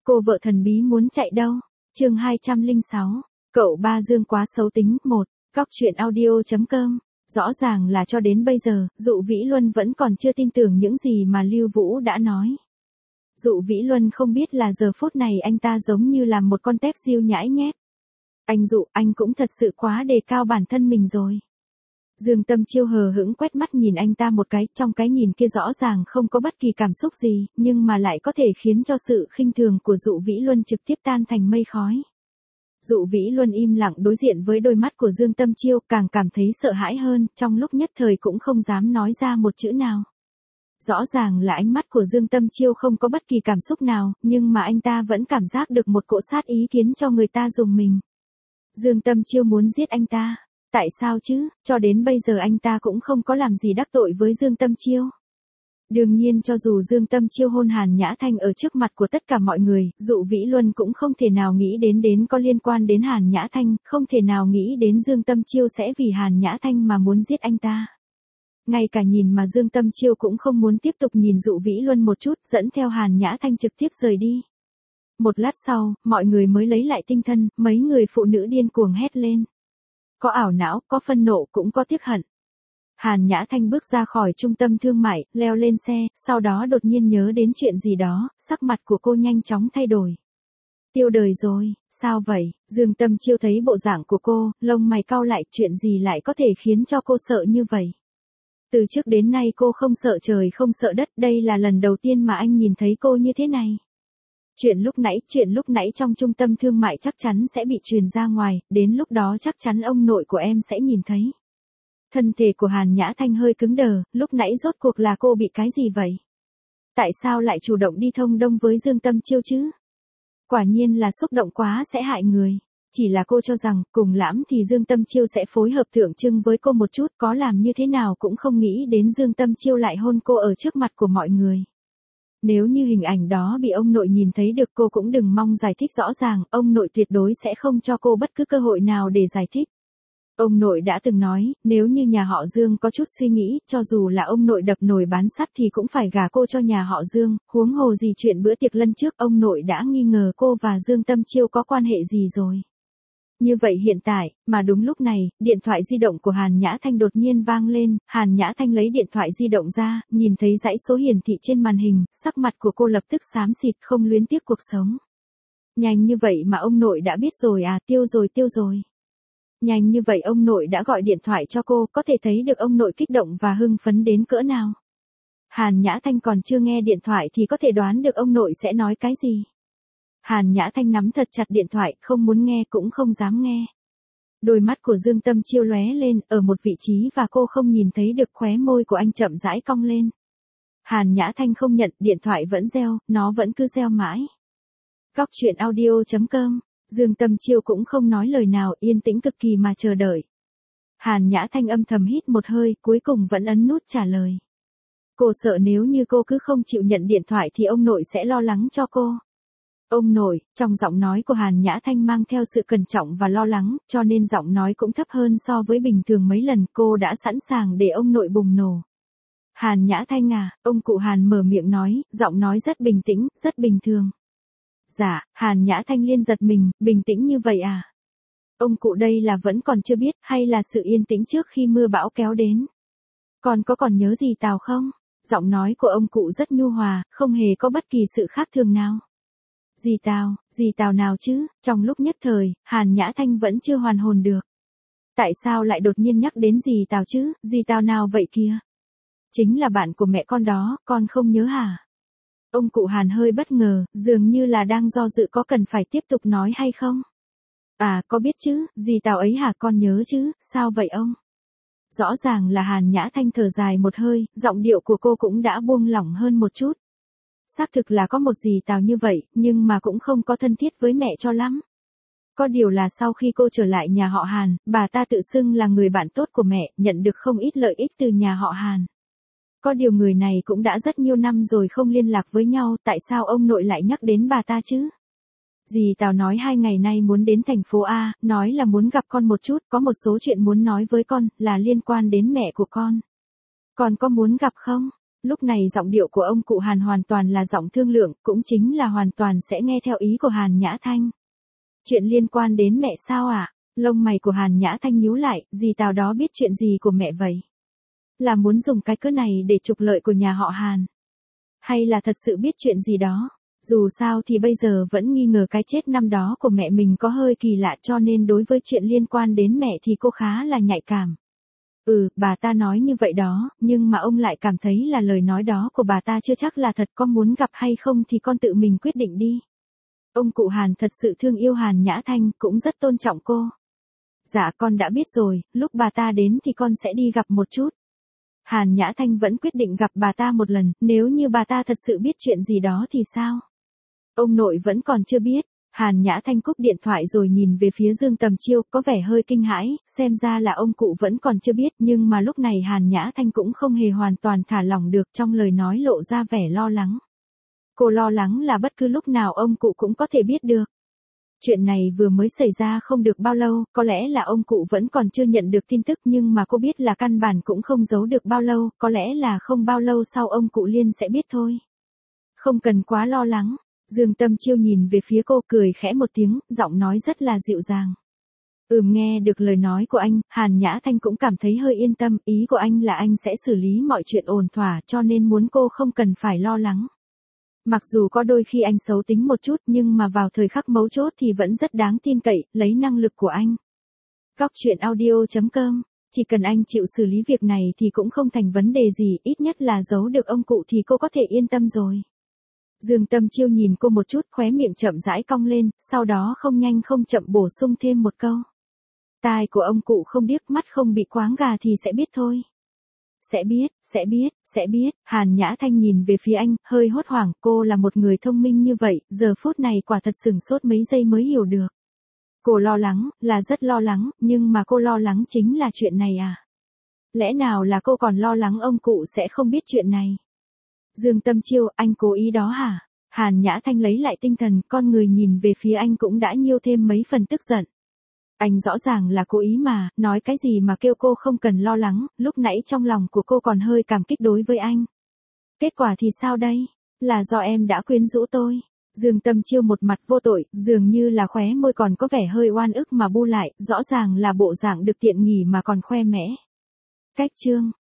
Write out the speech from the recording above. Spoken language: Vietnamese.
Cô vợ thần bí muốn chạy đâu? Chương 206. Cậu ba Dương quá xấu tính. 1. Góc truyện audio.com. Rõ ràng là cho đến bây giờ, Dụ Vĩ Luân vẫn còn chưa tin tưởng những gì mà Lưu Vũ đã nói. Dụ Vĩ Luân không biết là giờ phút này anh ta giống như là một con tép diêu nhãi nhép. Anh Dụ, anh cũng thật sự quá đề cao bản thân mình rồi. Dương Tâm Chiêu hờ hững quét mắt nhìn anh ta một cái, trong cái nhìn kia rõ ràng không có bất kỳ cảm xúc gì, nhưng mà lại có thể khiến cho sự khinh thường của Dụ Vĩ Luân trực tiếp tan thành mây khói. Dụ Vĩ Luân im lặng đối diện với đôi mắt của Dương Tâm Chiêu, càng cảm thấy sợ hãi hơn, trong lúc nhất thời cũng không dám nói ra một chữ nào. Rõ ràng là ánh mắt của Dương Tâm Chiêu không có bất kỳ cảm xúc nào, nhưng mà anh ta vẫn cảm giác được một cỗ sát ý khiến cho người ta rùng mình. Dương Tâm Chiêu muốn giết anh ta. Tại sao chứ, cho đến bây giờ anh ta cũng không có làm gì đắc tội với Dương Tâm Chiêu. Đương nhiên cho dù Dương Tâm Chiêu hôn Hàn Nhã Thanh ở trước mặt của tất cả mọi người, Dụ Vĩ Luân cũng không thể nào nghĩ đến có liên quan đến Hàn Nhã Thanh, không thể nào nghĩ đến Dương Tâm Chiêu sẽ vì Hàn Nhã Thanh mà muốn giết anh ta. Ngay cả nhìn mà Dương Tâm Chiêu cũng không muốn tiếp tục nhìn Dụ Vĩ Luân một chút, dẫn theo Hàn Nhã Thanh trực tiếp rời đi. Một lát sau, mọi người mới lấy lại tinh thần, mấy người phụ nữ điên cuồng hét lên. Có ảo não, có phân nộ, cũng có tiếc hận. Hàn Nhã Thanh bước ra khỏi trung tâm thương mại, leo lên xe, sau đó đột nhiên nhớ đến chuyện gì đó, sắc mặt của cô nhanh chóng thay đổi. Tiêu đời rồi, sao vậy? Dương Tâm Chiêu thấy bộ dạng của cô, lông mày cau lại, chuyện gì lại có thể khiến cho cô sợ như vậy? Từ trước đến nay cô không sợ trời không sợ đất, đây là lần đầu tiên mà anh nhìn thấy cô như thế này. Chuyện lúc nãy trong trung tâm thương mại chắc chắn sẽ bị truyền ra ngoài, đến lúc đó chắc chắn ông nội của em sẽ nhìn thấy. Thân thể của Hàn Nhã Thanh hơi cứng đờ, lúc nãy rốt cuộc là cô bị cái gì vậy? Tại sao lại chủ động đi thông đông với Dương Tâm Chiêu chứ? Quả nhiên là xúc động quá sẽ hại người. Chỉ là cô cho rằng, cùng lắm thì Dương Tâm Chiêu sẽ phối hợp tượng trưng với cô một chút, có làm như thế nào cũng không nghĩ đến Dương Tâm Chiêu lại hôn cô ở trước mặt của mọi người. Nếu như hình ảnh đó bị ông nội nhìn thấy được, cô cũng đừng mong giải thích rõ ràng, ông nội tuyệt đối sẽ không cho cô bất cứ cơ hội nào để giải thích. Ông nội đã từng nói, nếu như nhà họ Dương có chút suy nghĩ, cho dù là ông nội đập nồi bán sắt thì cũng phải gả cô cho nhà họ Dương, huống hồ gì chuyện bữa tiệc lần trước ông nội đã nghi ngờ cô và Dương Tâm Chiêu có quan hệ gì rồi. Như vậy hiện tại, mà đúng lúc này, điện thoại di động của Hàn Nhã Thanh đột nhiên vang lên, Hàn Nhã Thanh lấy điện thoại di động ra, nhìn thấy dãy số hiển thị trên màn hình, sắc mặt của cô lập tức xám xịt, không luyến tiếc cuộc sống. Nhanh như vậy mà ông nội đã biết rồi à? Tiêu rồi. Nhanh như vậy ông nội đã gọi điện thoại cho cô, có thể thấy được ông nội kích động và hưng phấn đến cỡ nào. Hàn Nhã Thanh còn chưa nghe điện thoại thì có thể đoán được ông nội sẽ nói cái gì. Hàn Nhã Thanh nắm thật chặt điện thoại, không muốn nghe cũng không dám nghe. Đôi mắt của Dương Tâm Chiêu lóe lên, ở một vị trí và cô không nhìn thấy được khóe môi của anh chậm rãi cong lên. Hàn Nhã Thanh không nhận, điện thoại vẫn reo, nó vẫn cứ reo mãi. Góc truyện audio.com. Dương Tâm Chiêu cũng không nói lời nào, yên tĩnh cực kỳ mà chờ đợi. Hàn Nhã Thanh âm thầm hít một hơi, cuối cùng vẫn ấn nút trả lời. Cô sợ nếu như cô cứ không chịu nhận điện thoại thì ông nội sẽ lo lắng cho cô. Ông nội, trong giọng nói của Hàn Nhã Thanh mang theo sự cẩn trọng và lo lắng, cho nên giọng nói cũng thấp hơn so với bình thường mấy lần, cô đã sẵn sàng để ông nội bùng nổ. Hàn Nhã Thanh à, ông cụ Hàn mở miệng nói, giọng nói rất bình tĩnh, rất bình thường. Dạ, Hàn Nhã Thanh liên giật mình, bình tĩnh như vậy à? Ông cụ đây là vẫn còn chưa biết, hay là sự yên tĩnh trước khi mưa bão kéo đến? Còn nhớ gì Tào không? Giọng nói của ông cụ rất nhu hòa, không hề có bất kỳ sự khác thường nào. Gì Tào nào chứ? Trong lúc nhất thời, Hàn Nhã Thanh vẫn chưa hoàn hồn được. Tại sao lại đột nhiên nhắc đến gì Tào chứ? Gì Tào nào vậy kìa? Chính là bạn của mẹ con đó, con không nhớ hả? Ông cụ Hàn hơi bất ngờ, dường như là đang do dự có cần phải tiếp tục nói hay không. À, có biết chứ, gì Tào ấy hả, con nhớ chứ, sao vậy ông? Rõ ràng là Hàn Nhã Thanh thở dài một hơi, giọng điệu của cô cũng đã buông lỏng hơn một chút. Xác thực là có một dì Tào như vậy, nhưng mà cũng không có thân thiết với mẹ cho lắm. Có điều là sau khi cô trở lại nhà họ Hàn, bà ta tự xưng là người bạn tốt của mẹ, nhận được không ít lợi ích từ nhà họ Hàn. Có điều người này cũng đã rất nhiều năm rồi không liên lạc với nhau, tại sao ông nội lại nhắc đến bà ta chứ? Dì Tào nói 2 ngày nay muốn đến thành phố A, nói là muốn gặp con một chút, có một số chuyện muốn nói với con, là liên quan đến mẹ của con. Con có muốn gặp không? Lúc này giọng điệu của ông cụ Hàn hoàn toàn là giọng thương lượng, cũng chính là hoàn toàn sẽ nghe theo ý của Hàn Nhã Thanh. Chuyện liên quan đến mẹ sao ạ? Lông mày của Hàn Nhã Thanh nhíu lại, dì Tào đó biết chuyện gì của mẹ vậy? Là muốn dùng cái cớ này để trục lợi của nhà họ Hàn? Hay là thật sự biết chuyện gì đó? Dù sao thì bây giờ vẫn nghi ngờ cái chết năm đó của mẹ mình có hơi kỳ lạ, cho nên đối với chuyện liên quan đến mẹ thì cô khá là nhạy cảm. Bà ta nói như vậy đó, nhưng mà ông lại cảm thấy là lời nói đó của bà ta chưa chắc là thật, có muốn gặp hay không thì con tự mình quyết định đi. Ông cụ Hàn thật sự thương yêu Hàn Nhã Thanh, cũng rất tôn trọng cô. Dạ con đã biết rồi, lúc bà ta đến thì con sẽ đi gặp một chút. Hàn Nhã Thanh vẫn quyết định gặp bà ta một lần, nếu như bà ta thật sự biết chuyện gì đó thì sao? Ông nội vẫn còn chưa biết. Hàn Nhã Thanh cúp điện thoại rồi nhìn về phía Dương Tầm Chiêu, có vẻ hơi kinh hãi, xem ra là ông cụ vẫn còn chưa biết, nhưng mà lúc này Hàn Nhã Thanh cũng không hề hoàn toàn thả lỏng được, trong lời nói lộ ra vẻ lo lắng. Cô lo lắng là bất cứ lúc nào ông cụ cũng có thể biết được. Chuyện này vừa mới xảy ra không được bao lâu, có lẽ là ông cụ vẫn còn chưa nhận được tin tức, nhưng mà cô biết là căn bản cũng không giấu được bao lâu, có lẽ là không bao lâu sau ông cụ Liên sẽ biết thôi. Không cần quá lo lắng. Dương Tâm Chiêu nhìn về phía cô, cười khẽ một tiếng, giọng nói rất là dịu dàng. Nghe được lời nói của anh, Hàn Nhã Thanh cũng cảm thấy hơi yên tâm, ý của anh là anh sẽ xử lý mọi chuyện ổn thỏa, cho nên muốn cô không cần phải lo lắng. Mặc dù có đôi khi anh xấu tính một chút, nhưng mà vào thời khắc mấu chốt thì vẫn rất đáng tin cậy, lấy năng lực của anh. Goctruyện.audio.com, chỉ cần anh chịu xử lý việc này thì cũng không thành vấn đề gì, ít nhất là giấu được ông cụ thì cô có thể yên tâm rồi. Dương Tâm Chiêu nhìn cô một chút, khóe miệng chậm rãi cong lên, sau đó không nhanh không chậm bổ sung thêm một câu. Tai của ông cụ không điếc, mắt không bị quáng gà thì sẽ biết thôi. Sẽ biết, Hàn Nhã Thanh nhìn về phía anh, hơi hốt hoảng, cô là một người thông minh như vậy, giờ phút này quả thật sửng sốt mấy giây mới hiểu được. Cô lo lắng, là rất lo lắng, nhưng mà cô lo lắng chính là chuyện này à? Lẽ nào là cô còn lo lắng ông cụ sẽ không biết chuyện này? Dương Tâm Chiêu, anh cố ý đó hả? Hàn Nhã Thanh lấy lại tinh thần, con người nhìn về phía anh cũng đã nhiêu thêm mấy phần tức giận. Anh rõ ràng là cố ý mà, nói cái gì mà kêu cô không cần lo lắng, lúc nãy trong lòng của cô còn hơi cảm kích đối với anh. Kết quả thì sao đây? Là do em đã quyến rũ tôi. Dương Tâm Chiêu một mặt vô tội, dường như là khóe môi còn có vẻ hơi oan ức mà bu lại, rõ ràng là bộ dạng được tiện nghỉ mà còn khoe mẽ. Cách chương